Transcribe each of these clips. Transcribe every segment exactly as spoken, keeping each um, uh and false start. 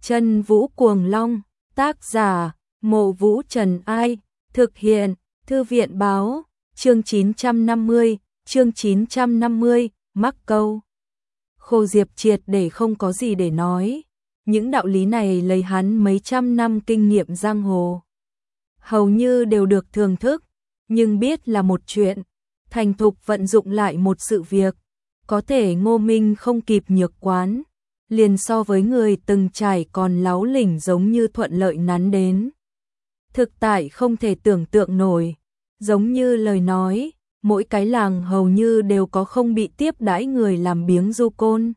Chân Vũ Cuồng Long, tác giả, Mộ Vũ Trần Ai, thực hiện, Thư viện Báo, chương chín trăm năm mươi, chương chín trăm năm mươi, mắc câu. Khô Diệp triệt để không có gì để nói, những đạo lý này lấy hắn mấy trăm năm kinh nghiệm giang hồ. Hầu như đều được thưởng thức, nhưng biết là một chuyện, thành thục vận dụng lại một sự việc, có thể Ngô Minh không kịp Nhược Quán, liền so với người từng trải còn láu lỉnh giống như thuận lợi nắn đến. Thực tại không thể tưởng tượng nổi, giống như lời nói, mỗi cái làng hầu như đều có không bị tiếp đãi người làm biếng du côn.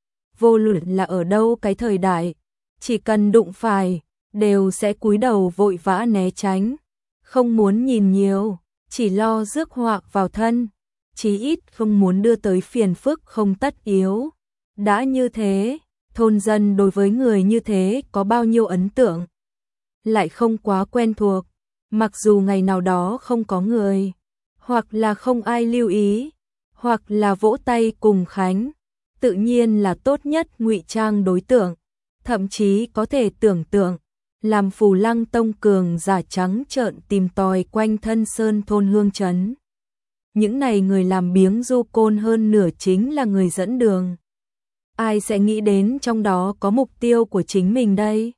Vô luận là ở đâu cái thời đại, chỉ cần đụng phải, đều sẽ cúi đầu vội vã né tránh, không muốn nhìn nhiều, chỉ lo rước họa vào thân, chí ít không muốn đưa tới phiền phức không tất yếu. Đã như thế, thôn dân đối với người như thế có bao nhiêu ấn tượng, lại không quá quen thuộc, mặc dù ngày nào đó không có người, hoặc là không ai lưu ý, hoặc là vỗ tay cùng khánh, tự nhiên là tốt nhất ngụy trang đối tượng, thậm chí có thể tưởng tượng, làm Phù Lăng Tông cường giả trắng trợn tìm tòi quanh thân sơn thôn hương trấn. Những này người làm biếng du côn hơn nửa chính là người dẫn đường. Ai sẽ nghĩ đến trong đó có mục tiêu của chính mình đây?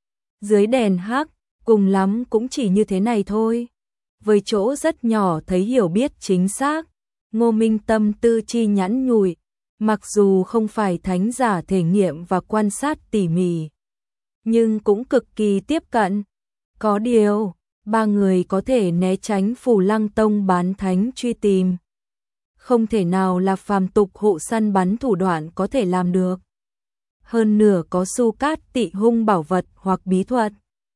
Dưới đèn hắc, cùng lắm cũng chỉ như thế này thôi. Với chỗ rất nhỏ thấy hiểu biết chính xác, Ngô Minh tâm tư chi nhẵn nhụi, mặc dù không phải thánh giả thể nghiệm và quan sát tỉ mỉ, nhưng cũng cực kỳ tiếp cận. Có điều, ba người có thể né tránh Phù Lăng Tông bán thánh truy tìm. Không thể nào là phàm tục hộ săn bắn thủ đoạn có thể làm được. Hơn nửa có su cát tị hung bảo vật hoặc bí thuật.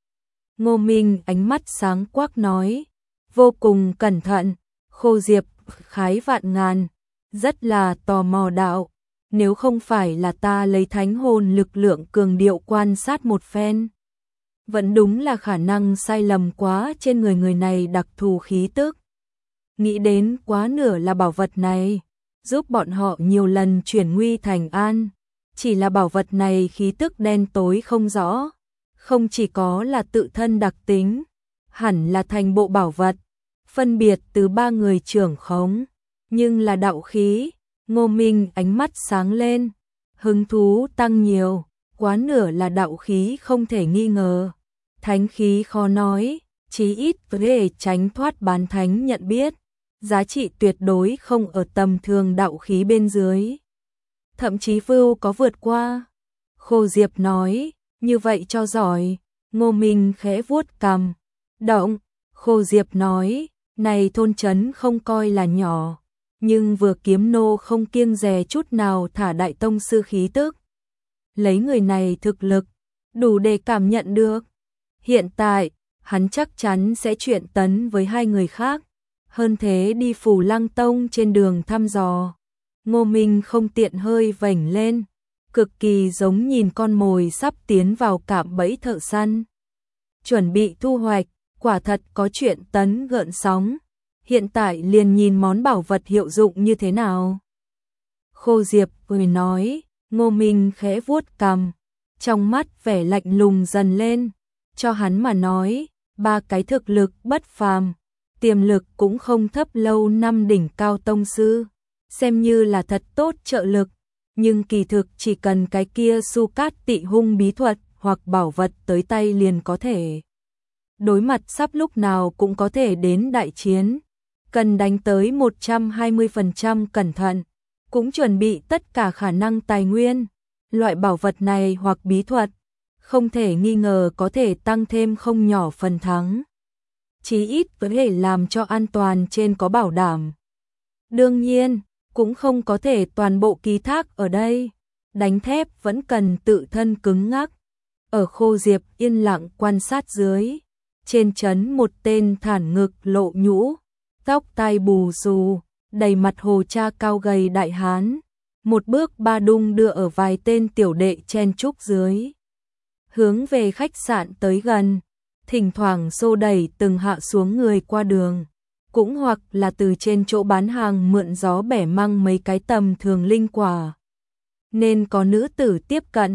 Ngô Minh ánh mắt sáng quắc nói, vô cùng cẩn thận, Khô Diệp khái vạn ngàn, rất là tò mò đạo, nếu không phải là ta lấy thánh hồn lực lượng cường điệu quan sát một phen. Vẫn đúng là khả năng sai lầm quá trên người người này đặc thù khí tức. Nghĩ đến quá nửa là bảo vật này, giúp bọn họ nhiều lần chuyển nguy thành an. Chỉ là bảo vật này khí tức đen tối không rõ, không chỉ có là tự thân đặc tính, hẳn là thành bộ bảo vật, phân biệt từ ba người trưởng khống, nhưng là đạo khí. Ngô Minh ánh mắt sáng lên, hứng thú tăng nhiều, quá nửa là đạo khí không thể nghi ngờ. Thánh khí khó nói, chí ít có thể tránh thoát bán thánh nhận biết, giá trị tuyệt đối không ở tầm thường đạo khí bên dưới. Thậm chí vưu có vượt qua. Khô Diệp nói, như vậy cho giỏi. Ngô Minh khẽ vuốt cằm. Động, Khô Diệp nói, này thôn trấn không coi là nhỏ, nhưng vừa kiếm nô không kiêng dè chút nào thả đại tông sư khí tức. Lấy người này thực lực, đủ để cảm nhận được. Hiện tại, hắn chắc chắn sẽ chuyển tấn với hai người khác, hơn thế đi Phù Lăng Tông trên đường thăm dò. Ngô Minh không tiện hơi vểnh lên, cực kỳ giống nhìn con mồi sắp tiến vào cạm bẫy thợ săn. Chuẩn bị thu hoạch, quả thật có chuyện tấn gợn sóng. Hiện tại liền nhìn món bảo vật hiệu dụng như thế nào. Khô Diệp cười nói, Ngô Minh khẽ vuốt cằm, trong mắt vẻ lạnh lùng dần lên. Cho hắn mà nói, ba cái thực lực bất phàm, tiềm lực cũng không thấp lâu năm đỉnh cao tông sư, xem như là thật tốt trợ lực, nhưng kỳ thực chỉ cần cái kia su cát tị hung bí thuật hoặc bảo vật tới tay liền có thể. Đối mặt sắp lúc nào cũng có thể đến đại chiến, cần đánh tới một trăm hai mươi phần trăm cẩn thận, cũng chuẩn bị tất cả khả năng tài nguyên. Loại bảo vật này hoặc bí thuật, không thể nghi ngờ có thể tăng thêm không nhỏ phần thắng. Chí ít có thể làm cho an toàn trên có bảo đảm. Đương nhiên, cũng không có thể toàn bộ ký thác ở đây. Đánh thép vẫn cần tự thân cứng ngắc. Ở Khô Diệp yên lặng quan sát dưới, trên trấn một tên thản ngực lộ nhũ, tóc tai bù xù, đầy mặt hồ cha cao gầy đại hán, một bước ba đung đưa ở vài tên tiểu đệ chen chúc dưới. Hướng về khách sạn tới gần, thỉnh thoảng xô đẩy từng hạ xuống người qua đường, cũng hoặc là từ trên chỗ bán hàng mượn gió bẻ măng mấy cái tầm thường linh quả. Nên có nữ tử tiếp cận,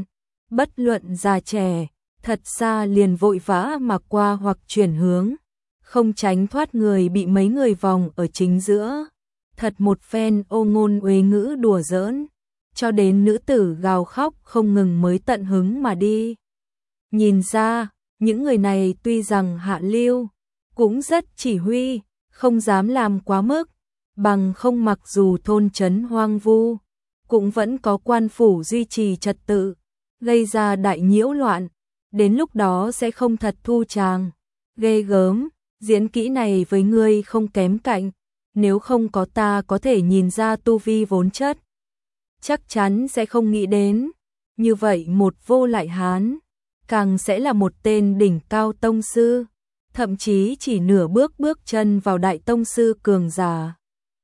bất luận già trẻ, thật xa liền vội vã mà qua hoặc chuyển hướng, không tránh thoát người bị mấy người vòng ở chính giữa. Thật một phen ô ngôn uế ngữ đùa giỡn, cho đến nữ tử gào khóc không ngừng mới tận hứng mà đi. Nhìn ra, những người này tuy rằng hạ lưu, cũng rất chỉ huy, không dám làm quá mức, bằng không mặc dù thôn trấn hoang vu, cũng vẫn có quan phủ duy trì trật tự, gây ra đại nhiễu loạn, đến lúc đó sẽ không thật thu chàng. Ghê gớm, diễn kỹ này với ngươi không kém cạnh, nếu không có ta có thể nhìn ra tu vi vốn chất. Chắc chắn sẽ không nghĩ đến, như vậy một vô lại hán, càng sẽ là một tên đỉnh cao tông sư, thậm chí chỉ nửa bước bước chân vào đại tông sư cường giả.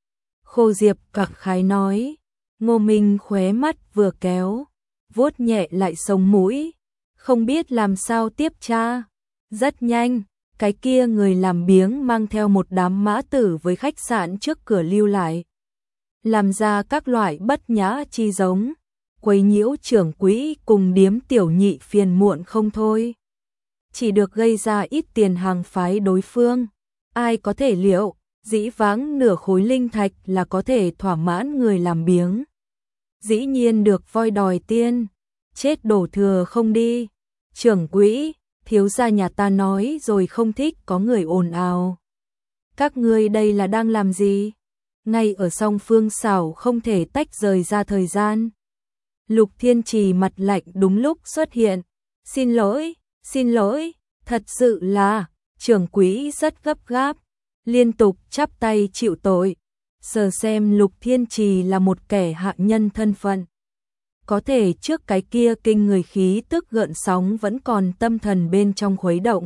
Khô Diệp cặc khái nói, Ngô Minh khóe mắt vừa kéo, vuốt nhẹ lại sống mũi, không biết làm sao tiếp tra. Rất nhanh, cái kia người làm biếng mang theo một đám mã tử với khách sạn trước cửa lưu lại, làm ra các loại bất nhã chi giống, quấy nhiễu trưởng quỹ cùng điếm tiểu nhị phiền muộn không thôi. Chỉ được gây ra ít tiền hàng phái đối phương, ai có thể liệu, dĩ vãng nửa khối linh thạch là có thể thỏa mãn người làm biếng. Dĩ nhiên được voi đòi tiên, chết đổ thừa không đi. Trưởng quỹ, thiếu gia nhà ta nói rồi không thích có người ồn ào. Các ngươi đây là đang làm gì? Ngay ở song phương xảo không thể tách rời ra thời gian. Lục Thiên Trì mặt lạnh đúng lúc xuất hiện. Xin lỗi, xin lỗi, thật sự là, trưởng quỹ rất gấp gáp, liên tục chắp tay chịu tội. Giờ xem Lục Thiên Trì là một kẻ hạ nhân thân phận. Có thể trước cái kia kinh người khí tức gợn sóng vẫn còn tâm thần bên trong khuấy động.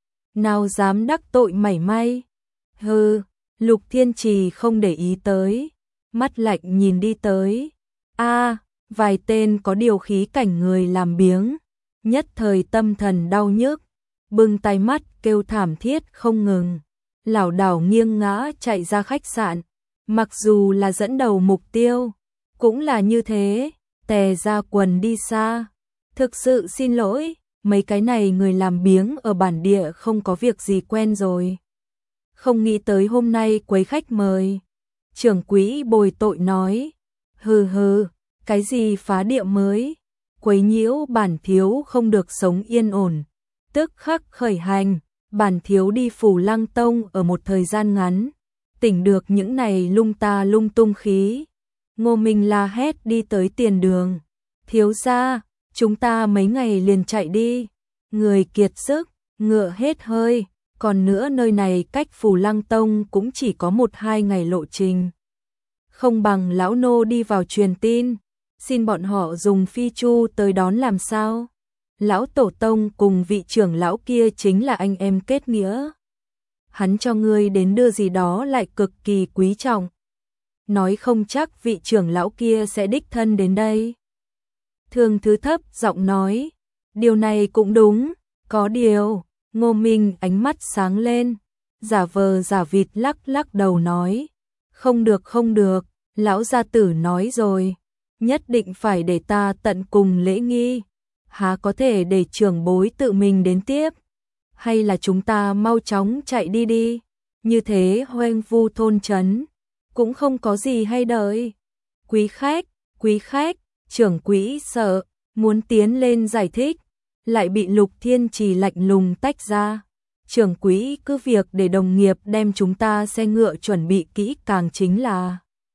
Nào dám đắc tội mảy may. Hừ, Lục Thiên Trì không để ý tới, mắt lạnh nhìn đi tới. A, vài tên có điều khí cảnh người làm biếng, nhất thời tâm thần đau nhức, bưng tay mắt kêu thảm thiết không ngừng, lảo đảo nghiêng ngã chạy ra khách sạn. Mặc dù là dẫn đầu mục tiêu, cũng là như thế, tè ra quần đi xa. Thực sự xin lỗi, mấy cái này người làm biếng ở bản địa không có việc gì quen rồi. Không nghĩ tới hôm nay quấy khách mời. Trưởng quỹ bồi tội nói, hừ hừ, cái gì phá địa mới, quấy nhiễu bản thiếu không được sống yên ổn. Tức khắc khởi hành, bản thiếu đi Phủ Lăng Tông ở một thời gian ngắn, tỉnh được những này lung ta lung tung khí. Ngô Minh la hét đi tới tiền đường, thiếu gia, chúng ta mấy ngày liền chạy đi. Người kiệt sức, ngựa hết hơi, còn nữa nơi này cách Phủ Lăng Tông cũng chỉ có một hai ngày lộ trình. Không bằng lão nô đi vào truyền tin, xin bọn họ dùng phi chu tới đón làm sao. Lão tổ tông cùng vị trưởng lão kia chính là anh em kết nghĩa. Hắn cho ngươi đến đưa gì đó lại cực kỳ quý trọng. Nói không chắc vị trưởng lão kia sẽ đích thân đến đây. Thường Thứ thấp giọng nói, điều này cũng đúng, có điều. Ngô Minh ánh mắt sáng lên, giả vờ giả vịt lắc lắc đầu nói, không được không được, lão gia tử nói rồi, nhất định phải để ta tận cùng lễ nghi, há có thể để trưởng bối tự mình đến tiếp, hay là chúng ta mau chóng chạy đi đi, như thế hoang vu thôn trấn, cũng không có gì hay đợi. Quý khách, quý khách, trưởng quỹ sợ, muốn tiến lên giải thích, lại bị Lục Thiên Trì lạnh lùng tách ra. Trưởng quỹ cứ việc để đồng nghiệp đem chúng ta xe ngựa chuẩn bị kỹ càng, chính là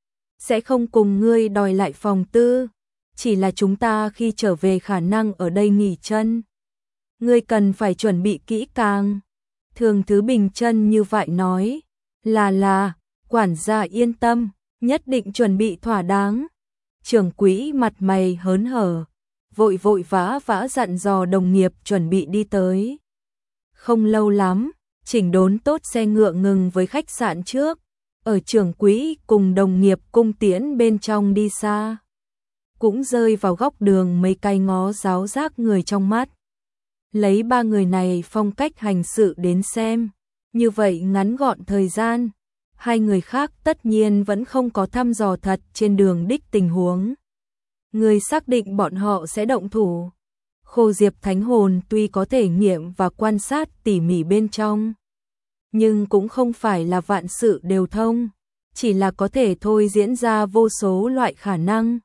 sẽ không cùng ngươi đòi lại phòng tư, chỉ là chúng ta khi trở về khả năng ở đây nghỉ chân. Ngươi cần phải chuẩn bị kỹ càng. Thường Thứ bình chân như vậy nói, là là, quản gia yên tâm, nhất định chuẩn bị thỏa đáng. Trưởng quỹ mặt mày hớn hở, vội vội vã vã dặn dò đồng nghiệp chuẩn bị đi tới. Không lâu lắm, chỉnh đốn tốt xe ngựa ngừng với khách sạn trước, ở trưởng quỹ cùng đồng nghiệp cung tiễn bên trong đi xa. Cũng rơi vào góc đường mấy cái ngó giáo giác người trong mắt. Lấy ba người này phong cách hành sự đến xem, như vậy ngắn gọn thời gian, hai người khác tất nhiên vẫn không có thăm dò thật trên đường đích tình huống. Người xác định bọn họ sẽ động thủ. Khô Diệp thánh hồn tuy có thể nghiệm và quan sát tỉ mỉ bên trong, nhưng cũng không phải là vạn sự đều thông, chỉ là có thể thôi diễn ra vô số loại khả năng.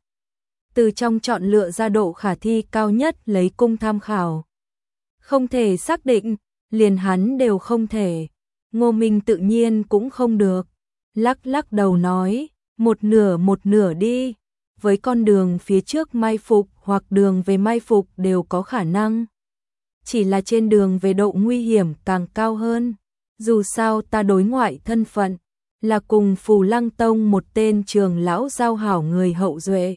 Từ trong chọn lựa ra độ khả thi cao nhất lấy cung tham khảo. Không thể xác định, liền hắn đều không thể. Ngô Minh tự nhiên cũng không được. Lắc lắc đầu nói, một nửa một nửa đi. Với con đường phía trước mai phục hoặc đường về mai phục đều có khả năng. Chỉ là trên đường về độ nguy hiểm càng cao hơn. Dù sao ta đối ngoại thân phận, là cùng Phù Lăng Tông một tên trường lão giao hảo người hậu duệ.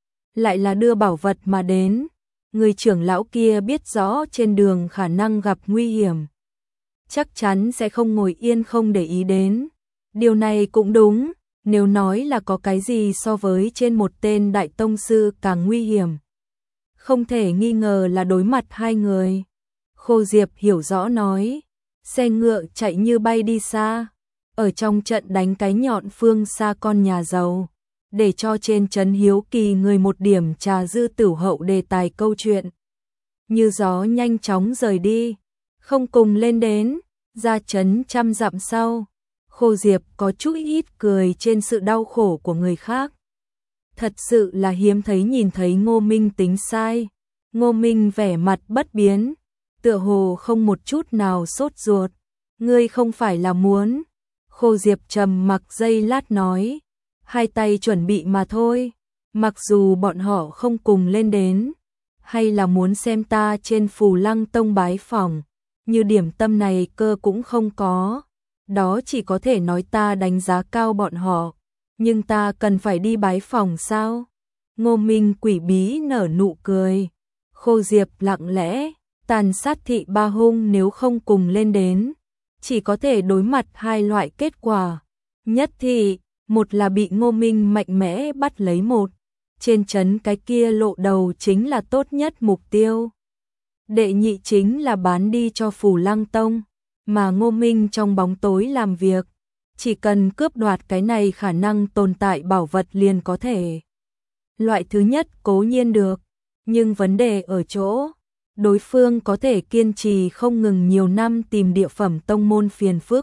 Lại là đưa bảo vật mà đến. Người trưởng lão kia biết rõ trên đường khả năng gặp nguy hiểm. Chắc chắn sẽ không ngồi yên không để ý đến. Điều này cũng đúng, nếu nói là có cái gì so với trên một tên đại tông sư càng nguy hiểm. Không thể nghi ngờ là đối mặt hai người. Khô Diệp hiểu rõ nói, xe ngựa chạy như bay đi xa, ở trong trận đánh cái nhọn phương xa con nhà giàu, để cho trên trấn hiếu kỳ người một điểm trà dư tửu hậu đề tài câu chuyện. Như gió nhanh chóng rời đi, không cùng lên đến, ra trấn trăm dặm sau. Khô Diệp có chút ít cười trên sự đau khổ của người khác. Thật sự là hiếm thấy nhìn thấy Ngô Minh tính sai. Ngô Minh vẻ mặt bất biến, tựa hồ không một chút nào sốt ruột. Ngươi không phải là muốn. Khô Diệp trầm mặc giây lát nói, hai tay chuẩn bị mà thôi. Mặc dù bọn họ không cùng lên đến, hay là muốn xem ta trên Phù Lăng Tông bái phỏng, như điểm tâm này cơ cũng không có. Đó chỉ có thể nói ta đánh giá cao bọn họ, nhưng ta cần phải đi bái phỏng sao? Ngô Minh quỷ bí nở nụ cười. Khô Diệp lặng lẽ, tàn sát thị ba hung nếu không cùng lên đến, chỉ có thể đối mặt hai loại kết quả. Nhất thì, một là bị Ngô Minh mạnh mẽ bắt lấy một, trên trấn cái kia lộ đầu chính là tốt nhất mục tiêu. Đệ nhị chính là bán đi cho Phù Lăng Tông, mà Ngô Minh trong bóng tối làm việc, chỉ cần cướp đoạt cái này khả năng tồn tại bảo vật liền có thể. Loại thứ nhất cố nhiên được, nhưng vấn đề ở chỗ, đối phương có thể kiên trì không ngừng nhiều năm tìm địa phẩm tông môn phiền phức.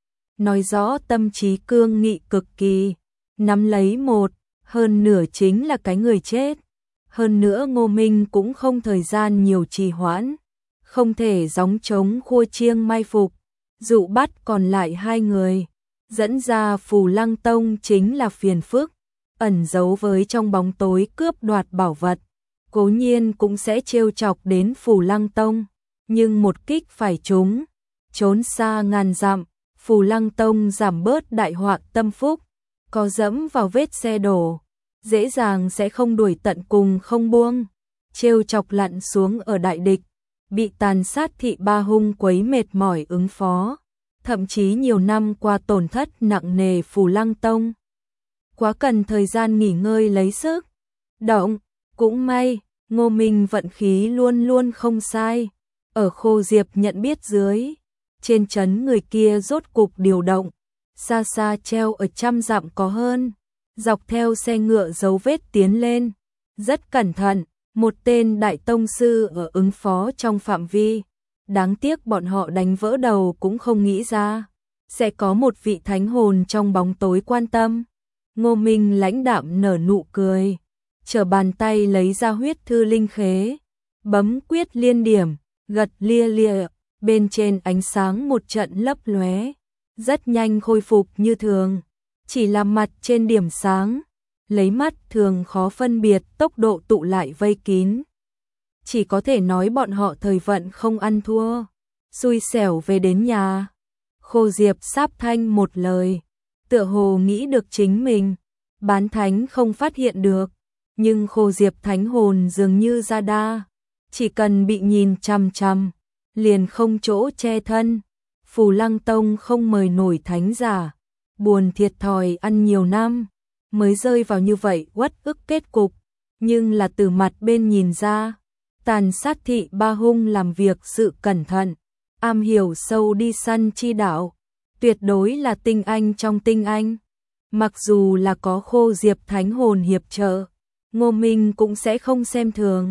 Nói rõ tâm trí cương nghị cực kỳ, nắm lấy một, hơn nửa chính là cái người chết. Hơn nữa Ngô Minh cũng không thời gian nhiều trì hoãn, không thể gióng trống khua chiêng mai phục, dụ bắt còn lại hai người. Dẫn ra Phù Lăng Tông chính là phiền phức, ẩn giấu với trong bóng tối cướp đoạt bảo vật. Cố nhiên cũng sẽ trêu chọc đến Phù Lăng Tông, nhưng một kích phải trúng, trốn xa ngàn dặm, Phù Lăng Tông giảm bớt đại họa tâm phúc, có dẫm vào vết xe đổ, dễ dàng sẽ không đuổi tận cùng không buông, trêu chọc lặn xuống ở đại địch, bị tàn sát thị ba hung quấy mệt mỏi ứng phó, thậm chí nhiều năm qua tổn thất nặng nề Phù Lăng Tông. Quá cần thời gian nghỉ ngơi lấy sức. Động, cũng may, Ngô Minh vận khí luôn luôn không sai. Ở Khô Diệp nhận biết dưới, trên trấn người kia rốt cục điều động, xa xa treo ở trăm dặm có hơn, dọc theo xe ngựa dấu vết tiến lên, rất cẩn thận, một tên đại tông sư ở ứng phó trong phạm vi. Đáng tiếc bọn họ đánh vỡ đầu cũng không nghĩ ra, sẽ có một vị thánh hồn trong bóng tối quan tâm. Ngô Minh lãnh đạm nở nụ cười, trở bàn tay lấy ra huyết thư linh khế, bấm quyết liên điểm, gật lia lia, bên trên ánh sáng một trận lấp lóe, rất nhanh khôi phục như thường, chỉ là mặt trên điểm sáng, lấy mắt thường khó phân biệt tốc độ tụ lại vây kín. Chỉ có thể nói bọn họ thời vận không ăn thua, xui xẻo về đến nhà. Khô Diệp sáp thanh một lời, tựa hồ nghĩ được chính mình, bán thánh không phát hiện được, nhưng Khô Diệp thánh hồn dường như ra đa, chỉ cần bị nhìn chằm chằm, liền không chỗ che thân. Phù Lăng Tông không mời nổi thánh giả, buồn thiệt thòi ăn nhiều năm, mới rơi vào như vậy uất ức kết cục, nhưng là từ mặt bên nhìn ra, tàn sát thị ba hung làm việc sự cẩn thận, am hiểu sâu đi săn chi đạo, tuyệt đối là tinh anh trong tinh anh. Mặc dù là có Khô Diệp thánh hồn hiệp trợ, Ngô Minh cũng sẽ không xem thường.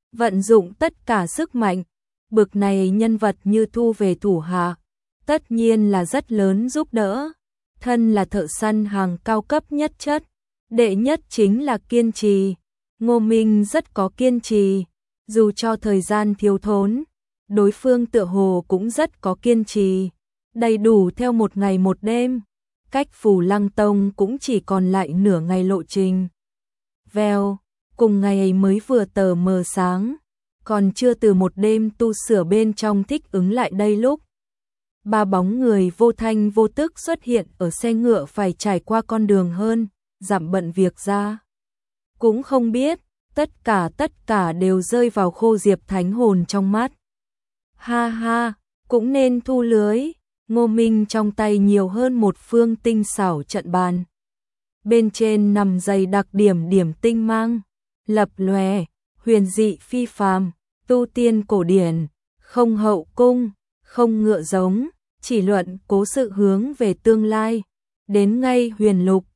vận dụng tất cả sức mạnh, bực này nhân vật như thu về thủ hạ, tất nhiên là rất lớn giúp đỡ. Thân là thợ săn hàng cao cấp nhất chất, đệ nhất chính là kiên trì. Ngô Minh rất có kiên trì, dù cho thời gian thiếu thốn, đối phương tựa hồ cũng rất có kiên trì, đầy đủ theo một ngày một đêm, cách Phù Lăng Tông cũng chỉ còn lại nửa ngày lộ trình. Vèo, cùng ngày ấy mới vừa tờ mờ sáng, còn chưa từ một đêm tu sửa bên trong thích ứng lại đây lúc. Ba bóng người vô thanh vô tức xuất hiện ở xe ngựa phải trải qua con đường hơn, giảm bận việc ra. Cũng không biết, tất cả tất cả đều rơi vào Khô Diệp thánh hồn trong mắt. Ha ha, cũng nên thu lưới. Ngô Minh trong tay nhiều hơn một phương tinh xảo trận bàn. Bên trên nằm dày đặc điểm điểm tinh mang, lập lòe, huyền dị phi phàm, tu tiên cổ điển, không hậu cung, không ngựa giống, chỉ luận cố sự hướng về tương lai. Đến ngay huyền lục,